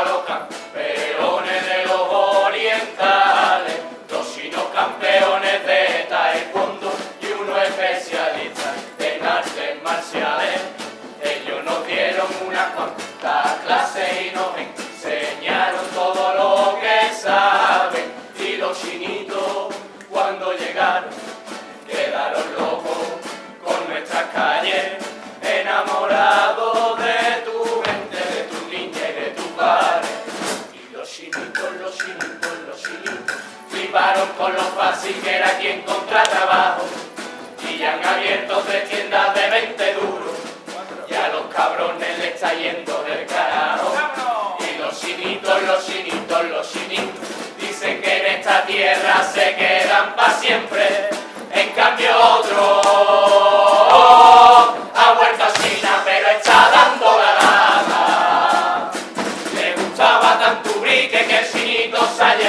los campeones de los orientales, dos chinos campeones de taekwondo y uno especialista en artes marciales. Ellos nos dieron unas cuantas clases y nos enseñaron todo lo que saben. Y los chinitos, cuando llegaron, quedaron locos con nuestras calles, enamorados de tu gente, de tu niña y de tus bares. Y los chinitos, fliparon con lo fácil que era aquí encontrar trabajo. Y ya han abierto 3 tiendas de 20 duros. Y a los cabrones le está yendo del carajo. Y los chinitos, dicen que en esta tierra se quedan para siempre. En cambio otro ha vuelto a China, pero está dando la lata. Le gustaba tanto brique que el chinito se ha